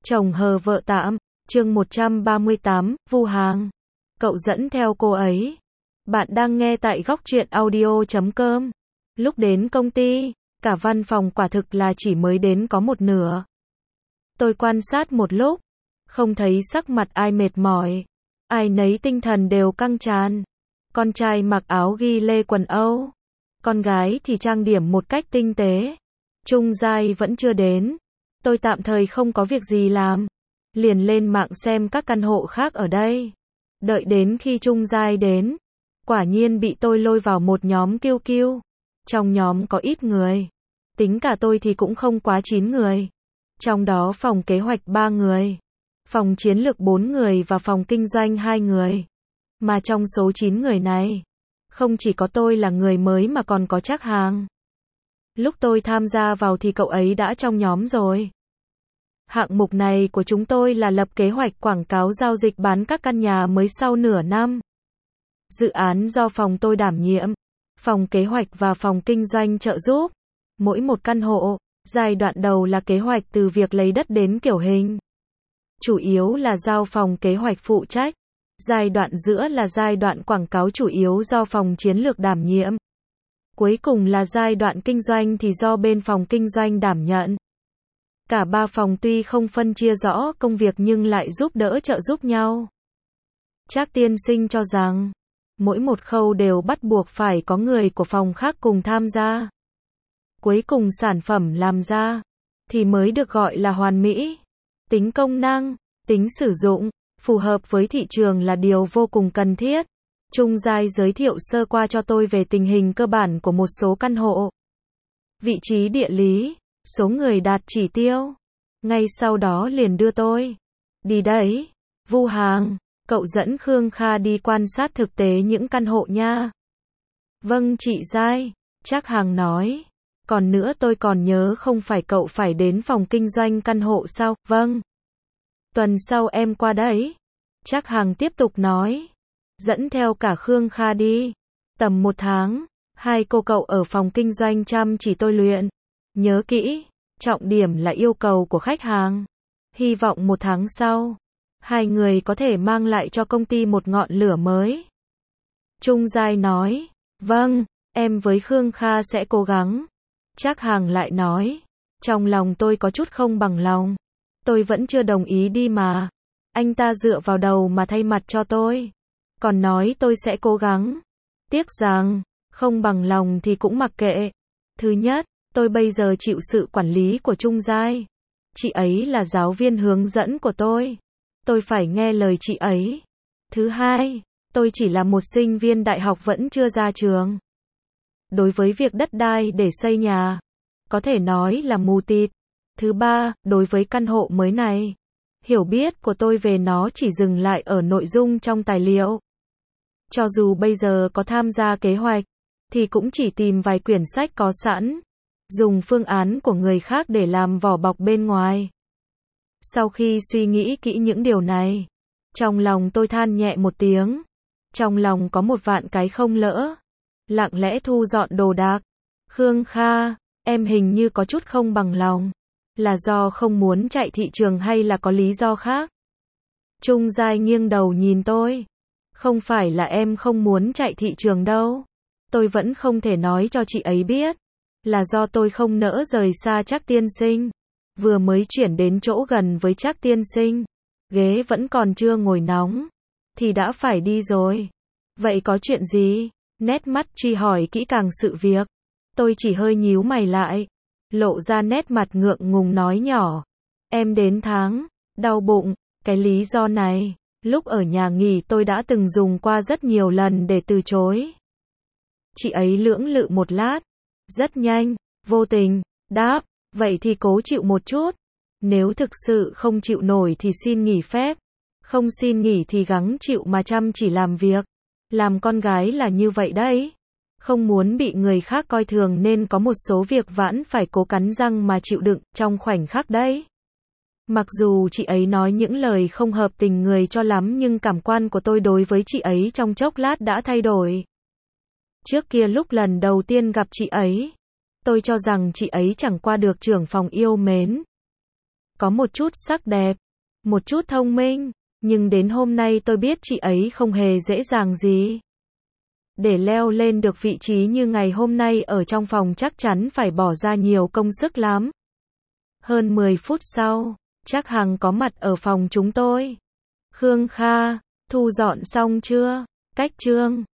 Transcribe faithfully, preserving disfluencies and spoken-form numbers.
Chồng hờ vợ tạm, chương một trăm ba mươi tám, Vu Hàng. Cậu dẫn theo cô ấy. Bạn đang nghe tại góc truyện audio chấm com. Lúc đến công ty, cả văn phòng quả thực là chỉ mới đến có một nửa. Tôi quan sát một lúc, không thấy sắc mặt ai mệt mỏi. Ai nấy tinh thần đều căng tràn. Con trai mặc áo ghi lê quần Âu. Con gái thì trang điểm một cách tinh tế. Trung giai vẫn chưa đến. Tôi tạm thời không có việc gì làm. Liền lên mạng xem các căn hộ khác ở đây. Đợi đến khi Trung giai đến. Quả nhiên bị tôi lôi vào một nhóm kiêu kiêu. Trong nhóm có ít người. Tính cả tôi thì cũng không quá chín người. Trong đó phòng kế hoạch ba người. Phòng chiến lược bốn người và phòng kinh doanh hai người. Mà trong số chín người này, không chỉ có tôi là người mới mà còn có Trác Hàng. Lúc tôi tham gia vào thì cậu ấy đã trong nhóm rồi. Hạng mục này của chúng tôi là lập kế hoạch quảng cáo giao dịch bán các căn nhà mới sau nửa năm. Dự án do phòng tôi đảm nhiệm, phòng kế hoạch và phòng kinh doanh trợ giúp. Mỗi một căn hộ, giai đoạn đầu là kế hoạch từ việc lấy đất đến kiểu hình. Chủ yếu là giao phòng kế hoạch phụ trách. Giai đoạn giữa là giai đoạn quảng cáo chủ yếu do phòng chiến lược đảm nhiệm. Cuối cùng là giai đoạn kinh doanh thì do bên phòng kinh doanh đảm nhận. Cả ba phòng tuy không phân chia rõ công việc nhưng lại giúp đỡ trợ giúp nhau. Trác tiên sinh cho rằng, mỗi một khâu đều bắt buộc phải có người của phòng khác cùng tham gia. Cuối cùng sản phẩm làm ra, thì mới được gọi là hoàn mỹ. Tính công năng, tính sử dụng, phù hợp với thị trường là điều vô cùng cần thiết. Trung giai giới thiệu sơ qua cho tôi về tình hình cơ bản của một số căn hộ. Vị trí địa lý, số người đạt chỉ tiêu. Ngay sau đó liền đưa tôi. Đi đấy, Vu Hàng, cậu dẫn Khương Kha đi quan sát thực tế những căn hộ nha. Vâng chị giai, Trác Hàng nói. Còn nữa tôi còn nhớ không phải cậu phải đến phòng kinh doanh căn hộ sao? Vâng. Tuần sau em qua đấy. Trác Hàng tiếp tục nói. Dẫn theo cả Khương Kha đi. Tầm một tháng, hai cô cậu ở phòng kinh doanh chăm chỉ tôi luyện. Nhớ kỹ, trọng điểm là yêu cầu của khách hàng. Hy vọng một tháng sau, hai người có thể mang lại cho công ty một ngọn lửa mới. Trung giai nói. Vâng, em với Khương Kha sẽ cố gắng. Trác Hàng lại nói. Trong lòng tôi có chút không bằng lòng. Tôi vẫn chưa đồng ý đi mà. Anh ta dựa vào đầu mà thay mặt cho tôi. Còn nói tôi sẽ cố gắng. Tiếc rằng, không bằng lòng thì cũng mặc kệ. Thứ nhất, tôi bây giờ chịu sự quản lý của Trung giai. Chị ấy là giáo viên hướng dẫn của tôi. Tôi phải nghe lời chị ấy. Thứ hai, tôi chỉ là một sinh viên đại học vẫn chưa ra trường. Đối với việc đất đai để xây nhà, có thể nói là mù tịt. Thứ ba, đối với căn hộ mới này, hiểu biết của tôi về nó chỉ dừng lại ở nội dung trong tài liệu. Cho dù bây giờ có tham gia kế hoạch, thì cũng chỉ tìm vài quyển sách có sẵn, dùng phương án của người khác để làm vỏ bọc bên ngoài. Sau khi suy nghĩ kỹ những điều này, trong lòng tôi than nhẹ một tiếng. Trong lòng có một vạn cái không lỡ. Lặng lẽ thu dọn đồ đạc. Khương Kha, em hình như có chút không bằng lòng. Là do không muốn chạy thị trường hay là có lý do khác? Trung giai nghiêng đầu nhìn tôi. Không phải là em không muốn chạy thị trường đâu. Tôi vẫn không thể nói cho chị ấy biết. Là do tôi không nỡ rời xa Trác tiên sinh. Vừa mới chuyển đến chỗ gần với Trác tiên sinh. Ghế vẫn còn chưa ngồi nóng. Thì đã phải đi rồi. Vậy có chuyện gì? Nét mắt truy hỏi kỹ càng sự việc. Tôi chỉ hơi nhíu mày lại. Lộ ra nét mặt ngượng ngùng nói nhỏ. Em đến tháng, đau bụng. Cái lý do này, lúc ở nhà nghỉ tôi đã từng dùng qua rất nhiều lần để từ chối. Chị ấy lưỡng lự một lát. Rất nhanh, vô tình, đáp. Vậy thì cố chịu một chút. Nếu thực sự không chịu nổi thì xin nghỉ phép. Không xin nghỉ thì gắng chịu mà chăm chỉ làm việc. Làm con gái là như vậy đấy. Không muốn bị người khác coi thường nên có một số việc vẫn phải cố cắn răng mà chịu đựng trong khoảnh khắc đấy. Mặc dù chị ấy nói những lời không hợp tình người cho lắm nhưng cảm quan của tôi đối với chị ấy trong chốc lát đã thay đổi. Trước kia lúc lần đầu tiên gặp chị ấy, tôi cho rằng chị ấy chẳng qua được trưởng phòng yêu mến. có một chút sắc đẹp, một chút thông minh, nhưng đến hôm nay tôi biết chị ấy không hề dễ dàng gì. Để leo lên được vị trí như ngày hôm nay ở trong phòng chắc chắn phải bỏ ra nhiều công sức lắm. Hơn mười phút sau, Trác Hằng có mặt ở phòng chúng tôi. Khương Kha, thu dọn xong chưa? Cách Trương